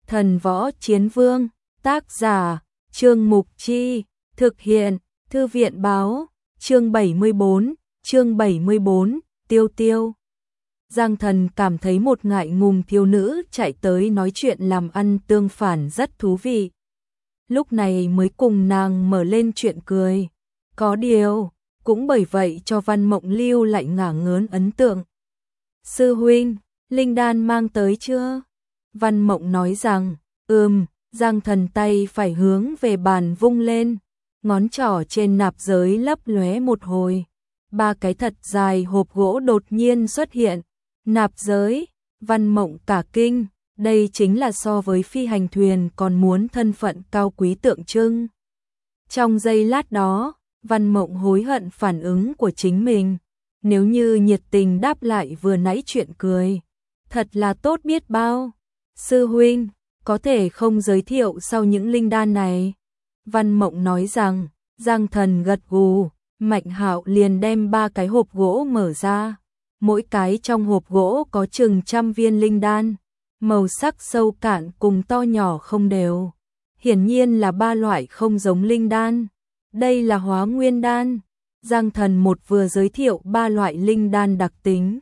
Thần Võ Chiến Vương, tác giả, Trương Mục Chi, thực hiện, Thư viện Báo, chương 74, Tiêu Tiêu. Giang Thần cảm thấy một ngại ngùng thiếu nữ chạy tới nói chuyện làm ăn tương phản rất thú vị. Lúc này mới cùng nàng mở lên chuyện cười. Có điều, cũng bởi vậy cho Văn Mộng lưu lại ngả ngớn ấn tượng. Sư huynh, linh đan mang tới chưa? Văn Mộng nói rằng, Giang Thần tay phải hướng về bàn vung lên, ngón trỏ trên nạp giới lấp lóe một hồi. 3 cái thật dài hộp gỗ đột nhiên xuất hiện. Nạp giới, Văn Mộng cả kinh, đây chính là so với phi hành thuyền còn muốn thân phận cao quý tượng trưng. Trong giây lát đó, Văn Mộng hối hận phản ứng của chính mình, nếu như nhiệt tình đáp lại vừa nãy chuyện cười, thật là tốt biết bao. Sư huynh, có thể không giới thiệu sau những linh đan này? Văn Mộng nói rằng. Giang Thần gật gù, Mạnh Hạo liền đem 3 cái hộp gỗ mở ra. Mỗi cái trong hộp gỗ có chừng 100 viên linh đan, màu sắc sâu cạn cùng to nhỏ không đều. Hiển nhiên là 3 loại không giống linh đan. Đây là Hóa Nguyên đan. Giang Thần vừa giới thiệu 3 loại linh đan đặc tính.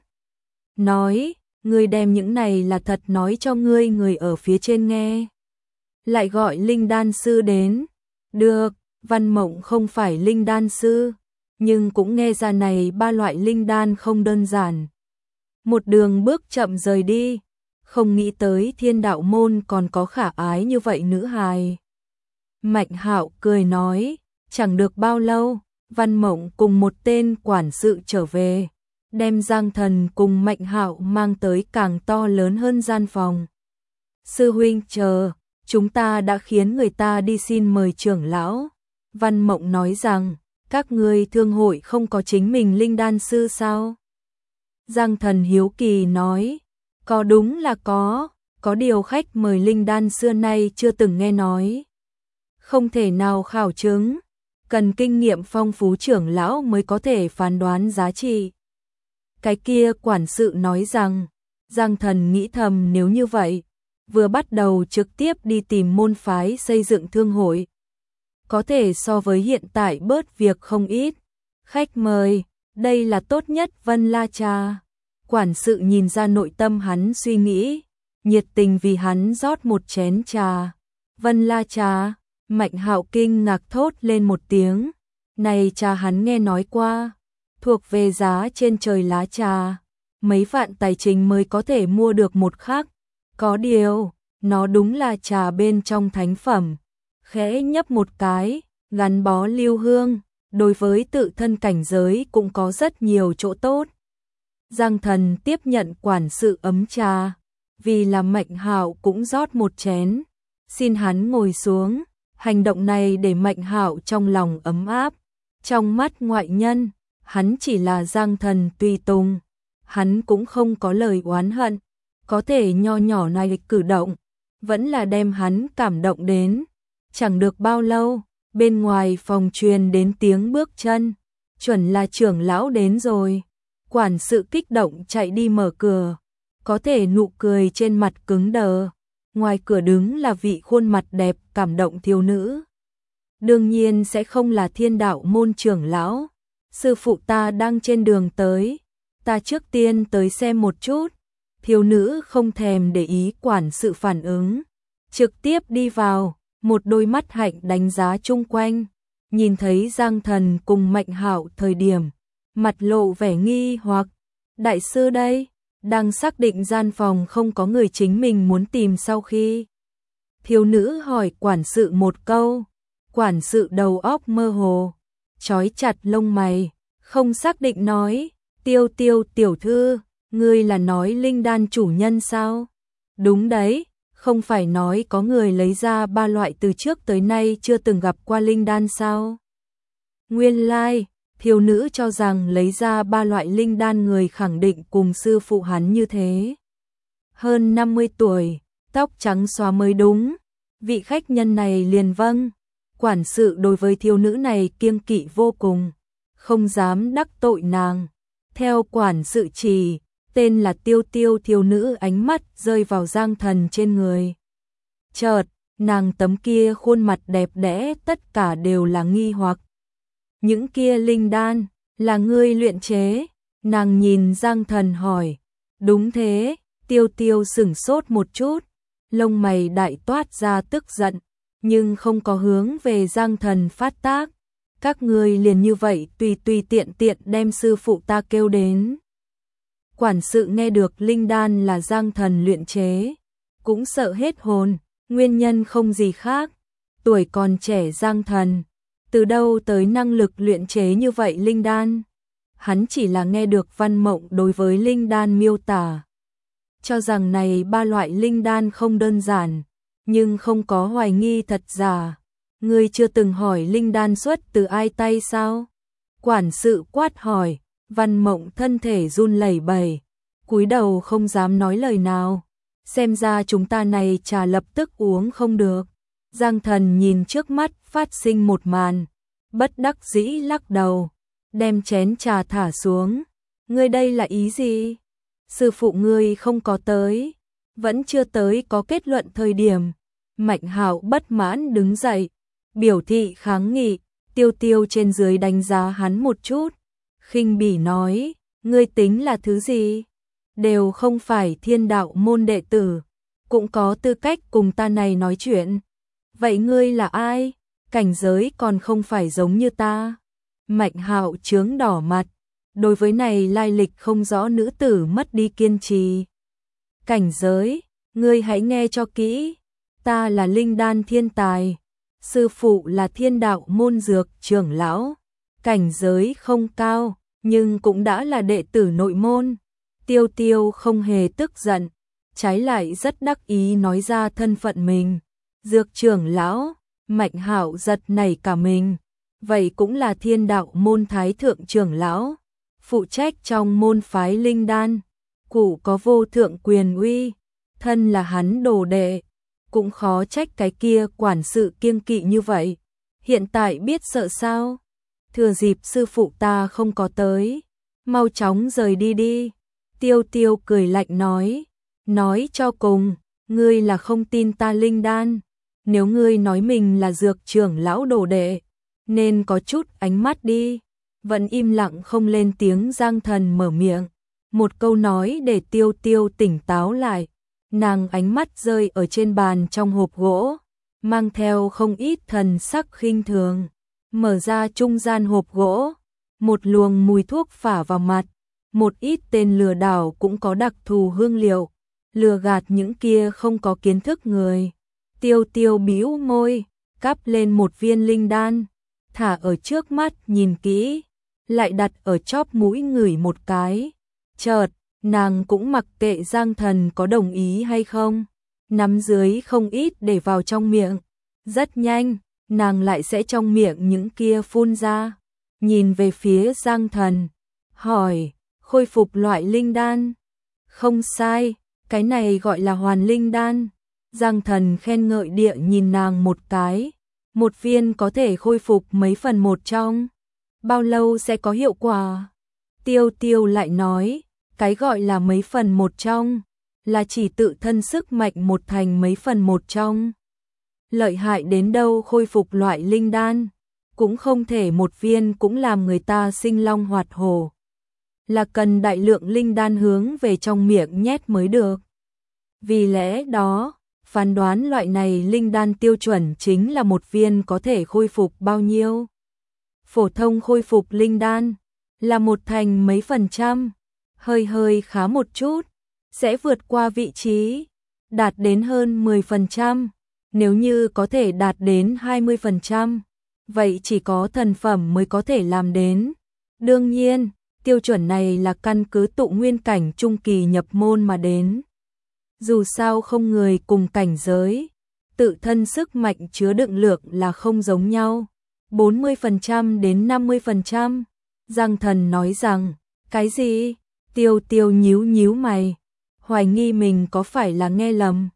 Nói, ngươi đem những này là thật nói cho người ở phía trên nghe. Lại gọi linh đan sư đến. Được, Văn Mộng không phải linh đan sư, nhưng cũng nghe ra này 3 loại linh đan không đơn giản. Một đường bước chậm rời đi, không nghĩ tới Thiên Đạo môn còn có khả ái như vậy nữ hài. Mạnh Hạo cười nói, chẳng được bao lâu, Văn Mộng cùng một tên quản sự trở về, đem Giang Thần cùng Mạnh Hạo mang tới càng to lớn hơn gian phòng. Sư huynh chờ, chúng ta đã khiến người ta đi xin mời trưởng lão. Văn Mộng nói rằng, các ngươi thương hội không có chính mình linh đan sư sao? Giang Thần hiếu kỳ nói, có đúng là có điều khách mời linh đan xưa nay chưa từng nghe nói. Không thể nào khảo chứng, cần kinh nghiệm phong phú trưởng lão mới có thể phán đoán giá trị. Cái kia quản sự nói rằng, Giang Thần nghĩ thầm nếu như vậy, vừa bắt đầu trực tiếp đi tìm môn phái xây dựng thương hội. Có thể so với hiện tại bớt việc không ít. Khách mời, đây là tốt nhất Vân La Trà. Quản sự nhìn ra nội tâm hắn suy nghĩ, nhiệt tình vì hắn rót một chén trà. Vân La Trà, Mạnh Hạo kinh ngạc thốt lên một tiếng. Này trà hắn nghe nói qua, thuộc về giá trên trời lá trà. Mấy vạn tài chính mới có thể mua được một khắc. Có điều, nó đúng là trà bên trong thánh phẩm. Khẽ nhấp một cái, gắn bó lưu hương, đối với tự thân cảnh giới cũng có rất nhiều chỗ tốt. Giang Thần tiếp nhận quản sự ấm trà, vì là Mạnh Hạo cũng rót một chén, xin hắn ngồi xuống. Hành động này để Mạnh Hạo trong lòng ấm áp. Trong mắt ngoại nhân, hắn chỉ là Giang Thần tùy tùng, hắn cũng không có lời oán hận, có thể nho nhỏ này cử động, vẫn là đem hắn cảm động đến. Chẳng được bao lâu, bên ngoài phòng truyền đến tiếng bước chân, chuẩn là trưởng lão đến rồi. Quản sự kích động chạy đi mở cửa, có thể nụ cười trên mặt cứng đờ. Ngoài cửa đứng là vị khuôn mặt đẹp cảm động thiếu nữ. Đương nhiên sẽ không là Thiên Đạo môn trưởng lão. Sư phụ ta đang trên đường tới, ta trước tiên tới xem một chút. Thiếu nữ không thèm để ý quản sự phản ứng, trực tiếp đi vào. Một đôi mắt hạnh đánh giá chung quanh, nhìn thấy Giang Thần cùng Mạnh Hạo thời điểm, mặt lộ vẻ nghi hoặc. Đại sư đây, đang xác định gian phòng không có người chính mình muốn tìm sau khi. Thiếu nữ hỏi quản sự một câu, quản sự đầu óc mơ hồ, trói chặt lông mày, không xác định nói, Tiêu Tiêu tiểu thư, ngươi là nói linh đan chủ nhân sao? Đúng đấy. Không phải nói có người lấy ra 3 loại từ trước tới nay chưa từng gặp qua linh đan sao? Nguyên lai, thiếu nữ cho rằng lấy ra 3 loại linh đan người khẳng định cùng sư phụ hắn như thế. Hơn 50 tuổi, tóc trắng xóa mới đúng. Vị khách nhân này liền vâng. Quản sự đối với thiếu nữ này kiêng kỵ vô cùng, không dám đắc tội nàng. Theo quản sự chỉ, tên là Tiêu Tiêu, thiếu nữ ánh mắt rơi vào Giang Thần trên người. Chợt, nàng tấm kia khuôn mặt đẹp đẽ tất cả đều là nghi hoặc. Những kia linh đan, là ngươi luyện chế? Nàng nhìn Giang Thần hỏi. Đúng thế, Tiêu Tiêu sửng sốt một chút, lông mày đại toát ra tức giận, nhưng không có hướng về Giang Thần phát tác. Các ngươi liền như vậy tùy tùy tiện tiện đem sư phụ ta kêu đến. Quản sự nghe được linh đan là Giang Thần luyện chế, cũng sợ hết hồn, nguyên nhân không gì khác. Tuổi còn trẻ Giang Thần, từ đâu tới năng lực luyện chế như vậy linh đan? Hắn chỉ là nghe được Văn Mộng đối với linh đan miêu tả, cho rằng này ba loại linh đan không đơn giản, nhưng không có hoài nghi thật giả. Ngươi chưa từng hỏi linh đan xuất từ ai tay sao? Quản sự quát hỏi. Văn Mộng thân thể run lẩy bẩy, cúi đầu không dám nói lời nào. Xem ra chúng ta này trà lập tức uống không được. Giang Thần nhìn trước mắt phát sinh một màn, bất đắc dĩ lắc đầu, đem chén trà thả xuống. Ngươi đây là ý gì? Sư phụ ngươi không có tới, vẫn chưa tới có kết luận thời điểm. Mạnh Hạo bất mãn đứng dậy, biểu thị kháng nghị. Tiêu Tiêu trên dưới đánh giá hắn một chút, khinh bỉ nói, ngươi tính là thứ gì? Đều không phải Thiên Đạo môn đệ tử, cũng có tư cách cùng ta này nói chuyện. Vậy ngươi là ai? Cảnh giới còn không phải giống như ta. Mạnh Hạo chướng đỏ mặt, đối với này lai lịch không rõ nữ tử mất đi kiên trì. Cảnh giới, ngươi hãy nghe cho kỹ, ta là linh đan thiên tài, sư phụ là Thiên Đạo môn dược trưởng lão, cảnh giới không cao, nhưng cũng đã là đệ tử nội môn. Tiêu Tiêu không hề tức giận, trái lại rất đắc ý nói ra thân phận mình. Dược trưởng lão, Mạnh Hạo giật nảy cả mình, vậy cũng là Thiên Đạo môn thái thượng trưởng lão, phụ trách trong môn phái linh đan, cụ có vô thượng quyền uy, thân là hắn đồ đệ, cũng khó trách cái kia quản sự kiêng kỵ như vậy. Hiện tại biết sợ sao? Thừa dịp sư phụ ta không có tới, mau chóng rời đi đi. Tiêu Tiêu cười lạnh nói cho cùng, ngươi là không tin ta linh đan. Nếu ngươi nói mình là dược trưởng lão đồ đệ, nên có chút ánh mắt đi. Vẫn im lặng không lên tiếng Giang Thần mở miệng, một câu nói để Tiêu Tiêu tỉnh táo lại. Nàng ánh mắt rơi ở trên bàn trong hộp gỗ, mang theo không ít thần sắc khinh thường. Mở ra trung gian hộp gỗ, một luồng mùi thuốc phả vào mặt, một ít tên lừa đảo cũng có đặc thù hương liệu, lừa gạt những kia không có kiến thức người. Tiêu Tiêu bĩu môi, cắp lên một viên linh đan, thả ở trước mắt nhìn kỹ, lại đặt ở chóp mũi ngửi một cái. Chợt, nàng cũng mặc kệ Giang Thần có đồng ý hay không, nắm dưới không ít để vào trong miệng. Rất nhanh, nàng lại sẽ trong miệng những kia phun ra. Nhìn về phía Giang Thần, hỏi, khôi phục loại linh đan? Không sai, cái này gọi là hoàn linh đan. Giang Thần khen ngợi địa nhìn nàng một cái, một viên có thể khôi phục mấy phần một trong. Bao lâu sẽ có hiệu quả? Tiêu Tiêu lại nói, cái gọi là mấy phần một trong, là chỉ tự thân sức mạnh một thành mấy phần một trong. Lợi hại đến đâu khôi phục loại linh đan, cũng không thể một viên cũng làm người ta sinh long hoạt hổ. Là cần đại lượng linh đan hướng về trong miệng nhét mới được. Vì lẽ đó, phán đoán loại này linh đan tiêu chuẩn chính là một viên có thể khôi phục bao nhiêu. Phổ thông khôi phục linh đan là một thành mấy phần trăm, hơi khá một chút, sẽ vượt qua vị trí, đạt đến hơn 10%. Nếu như có thể đạt đến 20%, vậy chỉ có thần phẩm mới có thể làm đến. Đương nhiên, tiêu chuẩn này là căn cứ tụ nguyên cảnh trung kỳ nhập môn mà đến. Dù sao không người cùng cảnh giới, tự thân sức mạnh chứa đựng lượng là không giống nhau. 40% đến 50%. Giang Thần nói rằng, cái gì? Tiêu Tiêu nhíu mày, hoài nghi mình có phải là nghe lầm.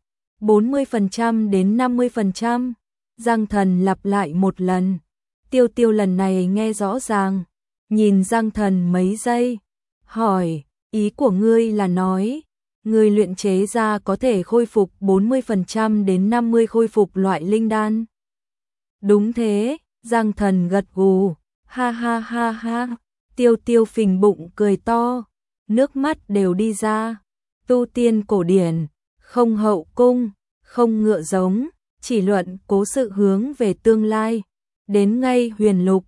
40% đến 50%. Giang Thần lặp lại một lần. Tiêu Tiêu lần này nghe rõ ràng, nhìn Giang Thần mấy giây, hỏi, ý của ngươi là nói, Người luyện chế ra có thể khôi phục 40% đến 50 khôi phục loại linh đan. Đúng thế, Giang Thần gật gù, ha ha ha ha, Tiêu Tiêu phình bụng cười to, nước mắt đều đi ra. Tu tiên cổ điển, không hậu cung, không ngựa giống, chỉ luận cố sự hướng về tương lai. Đến ngay huyền lục,